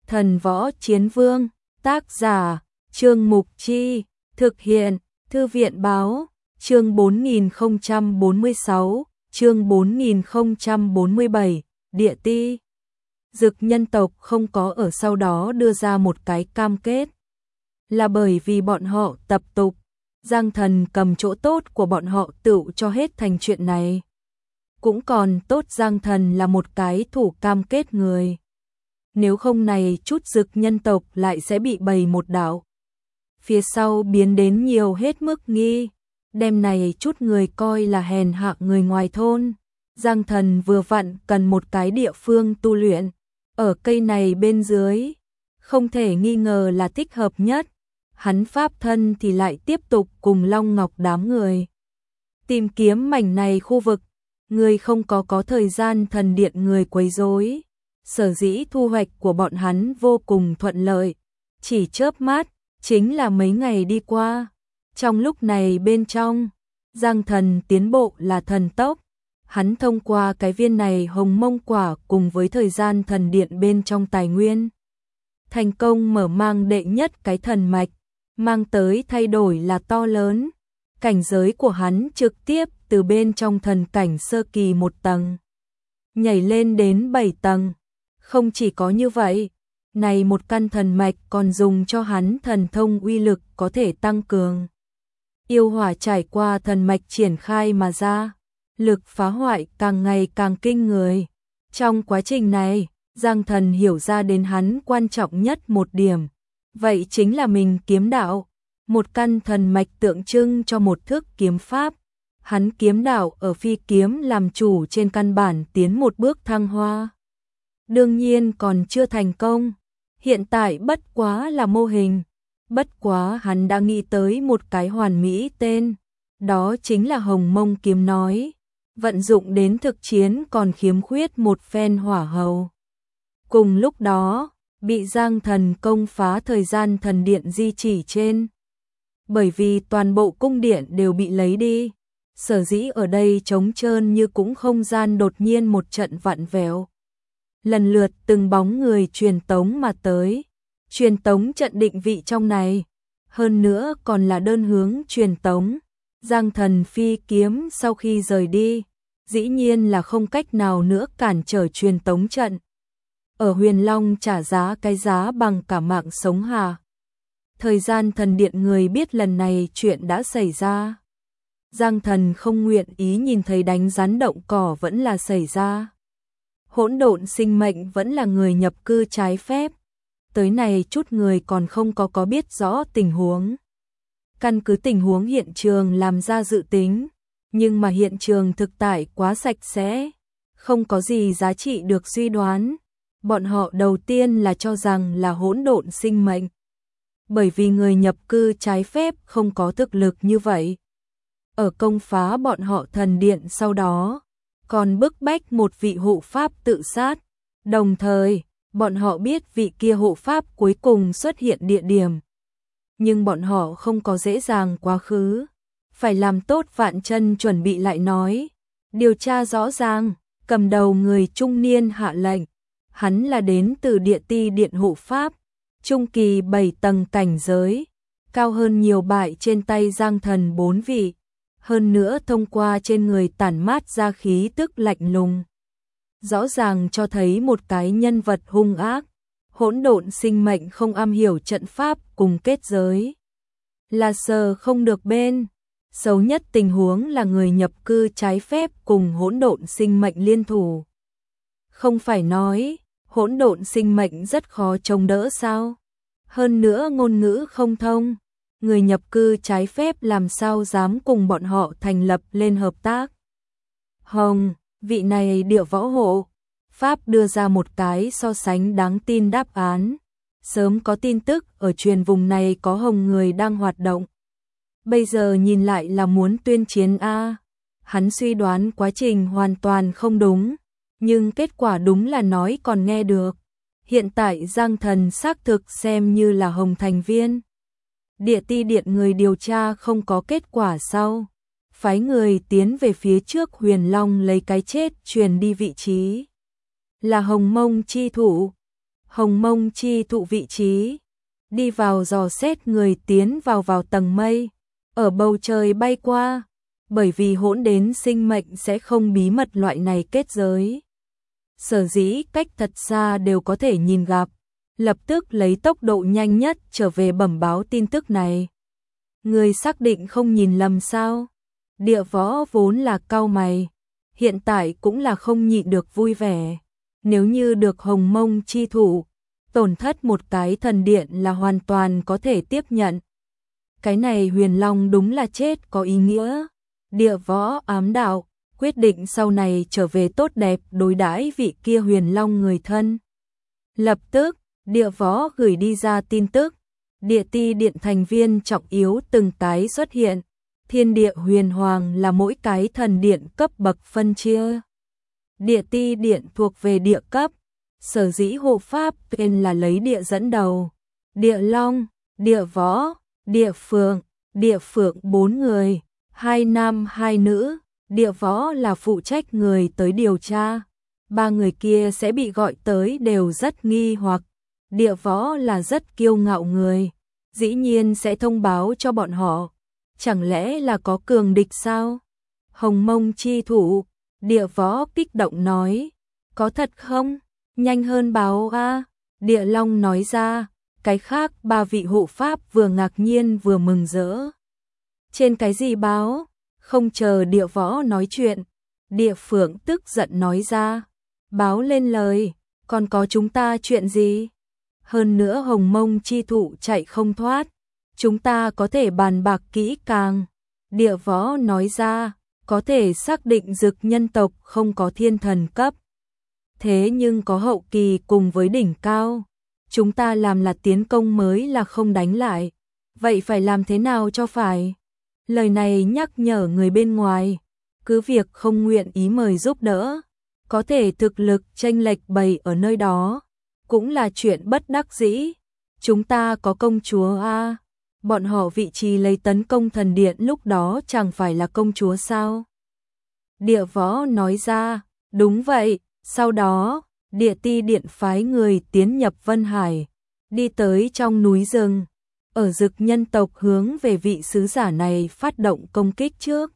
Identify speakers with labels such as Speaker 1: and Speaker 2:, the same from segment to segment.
Speaker 1: Thần Võ Chiến Vương, tác giả, Trương Mục Chi, thực hiện, Thư viện Báo, chương 4046, chương 4047, Địa Ti. Dực nhân tộc không có ở sau đó đưa ra một cái cam kết. Là bởi vì bọn họ tập tục, Giang Thần cầm chỗ tốt của bọn họ tựu cho hết thành chuyện này. Cũng còn tốt Giang Thần là một cái thủ cam kết người. Nếu không này chút dực nhân tộc lại sẽ bị bầy một đạo. Phía sau biến đến nhiều hết mức nghi, đem này chút người coi là hèn hạ người ngoài thôn. Giang Thần vừa vặn cần một cái địa phương tu luyện, ở cây này bên dưới, không thể nghi ngờ là thích hợp nhất. Hắn pháp thân thì lại tiếp tục cùng Long Ngọc đám người tìm kiếm mảnh này khu vực. Người không có thời gian thần điện người quấy rối, sở dĩ thu hoạch của bọn hắn vô cùng thuận lợi, chỉ chớp mắt chính là mấy ngày đi qua. Trong lúc này bên trong, Giang Thần tiến bộ là thần tốc. Hắn thông qua cái viên này hồng mông quả cùng với thời gian thần điện bên trong tài nguyên, thành công mở mang đệ nhất cái thần mạch, mang tới thay đổi là to lớn. Cảnh giới của hắn trực tiếp từ bên trong thần cảnh sơ kỳ 1 tầng, nhảy lên đến 7 tầng. Không chỉ có như vậy, này một căn thần mạch còn dùng cho hắn thần thông uy lực có thể tăng cường. Yêu hỏa trải qua thần mạch triển khai mà ra, lực phá hoại càng ngày càng kinh người. Trong quá trình này, Giang Thần hiểu ra đến hắn quan trọng nhất một điểm, vậy chính là mình kiếm đạo. Một căn thần mạch tượng trưng cho một thước kiếm pháp. Hắn kiếm đạo ở phi kiếm làm chủ trên căn bản tiến một bước thăng hoa. Đương nhiên còn chưa thành công, hiện tại bất quá là mô hình. Bất quá hắn đã nghĩ tới một cái hoàn mỹ tên, đó chính là Hồng Mông kiếm nói. Vận dụng đến thực chiến còn khiếm khuyết một phen hỏa hầu. Cùng lúc đó, bị Giang Thần công phá thời gian thần điện di chỉ trên. Bởi vì toàn bộ cung điện đều bị lấy đi, sở dĩ ở đây trống trơn như cũng không gian đột nhiên một trận vặn vẹo. Lần lượt từng bóng người truyền tống mà tới, truyền tống trận định vị trong này, hơn nữa còn là đơn hướng truyền tống. Giang Thần phi kiếm sau khi rời đi, dĩ nhiên là không cách nào nữa cản trở truyền tống trận. Ở Huyền Long trả giá cái giá bằng cả mạng sống hà. Thời gian thần điện người biết lần này chuyện đã xảy ra. Giang Thần không nguyện ý nhìn thấy đánh rắn động cỏ vẫn là xảy ra. Hỗn độn sinh mệnh vẫn là người nhập cư trái phép. Tới này chút người còn không có biết rõ tình huống. Căn cứ tình huống hiện trường làm ra dự tính, nhưng mà hiện trường thực tại quá sạch sẽ, không có gì giá trị được suy đoán. Bọn họ đầu tiên là cho rằng là hỗn độn sinh mệnh. Bởi vì người nhập cư trái phép không có thực lực như vậy. Ở công phá bọn họ thần điện sau đó, còn bức bách một vị hộ pháp tự sát. Đồng thời, bọn họ biết vị kia hộ pháp cuối cùng xuất hiện địa điểm. Nhưng bọn họ không có dễ dàng quá khứ. Phải làm tốt vạn chân chuẩn bị lại nói. Điều tra rõ ràng, cầm đầu người trung niên hạ lệnh. Hắn là đến từ Địa Ti điện hộ pháp. Trung kỳ 7 tầng cảnh giới, cao hơn nhiều bại trên tay Giang Thần 4 vị, hơn nữa thông qua trên người tản mát ra khí tức lạnh lùng. Rõ ràng cho thấy một cái nhân vật hung ác, hỗn độn sinh mệnh không am hiểu trận pháp cùng kết giới. Là sờ không được bên, xấu nhất tình huống là người nhập cư trái phép cùng hỗn độn sinh mệnh liên thủ. Không phải nói hỗn độn sinh mệnh rất khó chống đỡ sao? Hơn nữa ngôn ngữ không thông, người nhập cư trái phép làm sao dám cùng bọn họ thành lập lên hợp tác? Hồng, vị này địa võ hộ pháp đưa ra một cái so sánh đáng tin đáp án. Sớm có tin tức ở truyền vùng này có hồng người đang hoạt động. Bây giờ nhìn lại là muốn tuyên chiến a. Hắn suy đoán quá trình hoàn toàn không đúng, nhưng kết quả đúng là nói còn nghe được. Hiện tại Giang Thần xác thực xem như là hồng thành viên. Địa Ti điện người điều tra không có kết quả sau, phái người tiến về phía trước Huyền Long lấy cái chết truyền đi vị trí. Là Hồng Mông chi thủ. Hồng Mông chi thụ vị trí, đi vào dò xét người tiến vào tầng mây, ở bầu trời bay qua, bởi vì hỗn đến sinh mệnh sẽ không bí mật loại này kết giới. Sở dĩ cách thật xa đều có thể nhìn gặp, lập tức lấy tốc độ nhanh nhất trở về bẩm báo tin tức này. Người xác định không nhìn lầm sao? Địa Võ vốn là cau mày, hiện tại cũng là không nhịn được vui vẻ. Nếu như được Hồng Mông chi thủ, tổn thất một cái thần điện là hoàn toàn có thể tiếp nhận. Cái này Huyền Long đúng là chết có ý nghĩa. Địa Võ ám đạo, quyết định sau này trở về tốt đẹp đối đãi vị kia Huyền Long người thân. Lập tức, Địa Võ gửi đi ra tin tức, Địa Ti Điện thành viên trọng yếu từng cái xuất hiện, Thiên Địa Huyền Hoàng là mỗi cái thần điện cấp bậc phân chia. Địa Ti Điện thuộc về địa cấp, sở dĩ hộ pháp tên là lấy địa dẫn đầu, Địa Long, Địa Võ, Địa Phượng 4 người, 2 nam 2 nữ, Địa Võ là phụ trách người tới điều tra, 3 người kia sẽ bị gọi tới đều rất nghi hoặc. Địa Võ là rất kiêu ngạo người, dĩ nhiên sẽ thông báo cho bọn họ, chẳng lẽ là có cường địch sao? Hồng Mông chi thủ, Địa Võ kích động nói, có thật không? Nhanh hơn báo a. Địa Long nói ra, cái khác 3 vị hộ pháp vừa ngạc nhiên vừa mừng rỡ. Trên cái gì báo? Không chờ Địa Võ nói chuyện, Địa Phượng tức giận nói ra, báo lên lời, còn có chúng ta chuyện gì? Hơn nữa Hồng Mông chi thụ chạy không thoát, chúng ta có thể bàn bạc kỹ càng. Địa Võ nói ra, có thể xác định Dực nhân tộc không có thiên thần cấp. Thế nhưng có hậu kỳ cùng với đỉnh cao. Chúng ta làm là tiến công mới là không đánh lại. Vậy phải làm thế nào cho phải? Lời này nhắc nhở người bên ngoài, cứ việc không nguyện ý mời giúp đỡ, có thể thực lực chênh lệch bày ở nơi đó, cũng là chuyện bất đắc dĩ. Chúng ta có công chúa a, bọn họ vị trí lấy tấn công thần điện lúc đó chẳng phải là công chúa sao? Địa Võ nói ra, đúng vậy, sau đó, Địa Ti Điện phái người tiến nhập Vân Hải, đi tới trong núi rừng, ở Dực nhân tộc hướng về vị sứ giả này phát động công kích trước.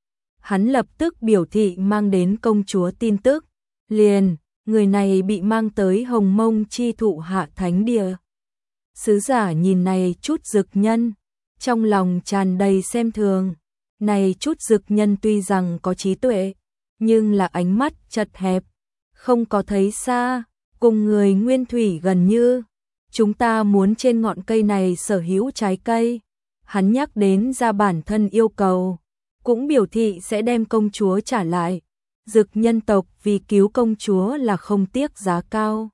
Speaker 1: Hắn lập tức biểu thị mang đến công chúa tin tức, liền, người này bị mang tới Hồng Mông chi thụ hạ thánh địa. Sứ giả nhìn này chút Dực nhân, trong lòng tràn đầy xem thường. Này chút Dực nhân tuy rằng có trí tuệ, nhưng là ánh mắt chật hẹp, không có thấy xa, cùng người nguyên thủy gần như. Chúng ta muốn trên ngọn cây này sở hữu trái cây. Hắn nhắc đến ra bản thân yêu cầu, cũng biểu thị sẽ đem công chúa trả lại. Dực nhân tộc vì cứu công chúa là không tiếc giá cao.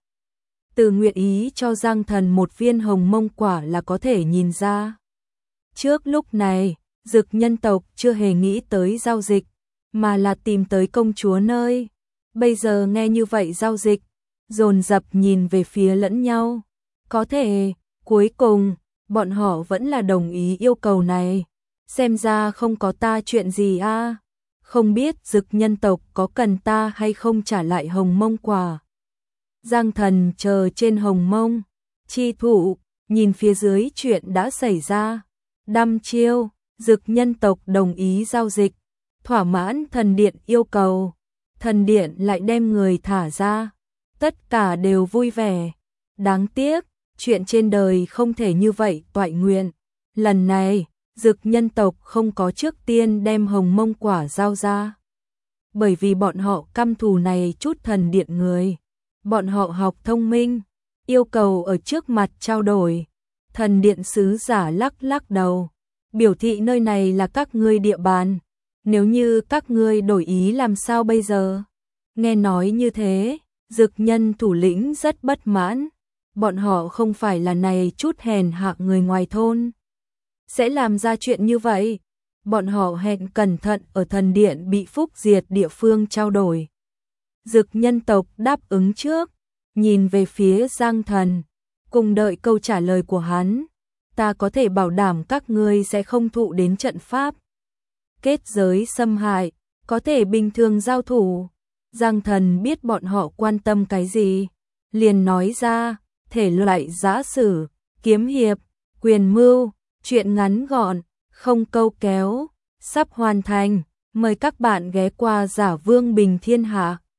Speaker 1: Từ nguyện ý cho Giang Thần một viên hồng mông quả là có thể nhìn ra. Trước lúc này, Dực nhân tộc chưa hề nghĩ tới giao dịch, mà là tìm tới công chúa nơi. Bây giờ nghe như vậy giao dịch, dồn dập nhìn về phía lẫn nhau. Có thể, cuối cùng, bọn họ vẫn là đồng ý yêu cầu này. Xem ra không có ta chuyện gì a. Không biết Dực nhân tộc có cần ta hay không trả lại hồng mông quả. Giang Thần chờ trên hồng mông chi thụ, nhìn phía dưới chuyện đã xảy ra. Đăm chiêu, Dực nhân tộc đồng ý giao dịch, thỏa mãn thần điện yêu cầu. Thần điện lại đem người thả ra. Tất cả đều vui vẻ. Đáng tiếc, chuyện trên đời không thể như vậy toại nguyện. Lần này, Dực nhân tộc không có trước tiên đem hồng mông quả giao ra. Bởi vì bọn họ căm thù này chút thần điện người. Bọn họ học thông minh, yêu cầu ở trước mặt trao đổi. Thần điện sứ giả lắc lắc đầu, biểu thị nơi này là các ngươi địa bàn. Nếu như các ngươi đổi ý làm sao bây giờ? Nghe nói như thế, Dực nhân thủ lĩnh rất bất mãn. Bọn họ không phải là này chút hèn hạ người ngoài thôn sẽ làm ra chuyện như vậy. Bọn họ hẹn cẩn thận ở thần điện bị phúc diệt địa phương trao đổi. Dực nhân tộc đáp ứng trước, nhìn về phía Giang Thần, cùng đợi câu trả lời của hắn. Ta có thể bảo đảm các ngươi sẽ không thụ đến trận pháp kết giới xâm hại, có thể bình thường giao thủ. Giang Thần biết bọn họ quan tâm cái gì, liền nói ra, thể loại giã sử, kiếm hiệp, quyền mưu, truyện ngắn gọn, không câu kéo, sắp hoàn thành. Mời các bạn ghé qua Giả Vương Bình Thiên Hạ.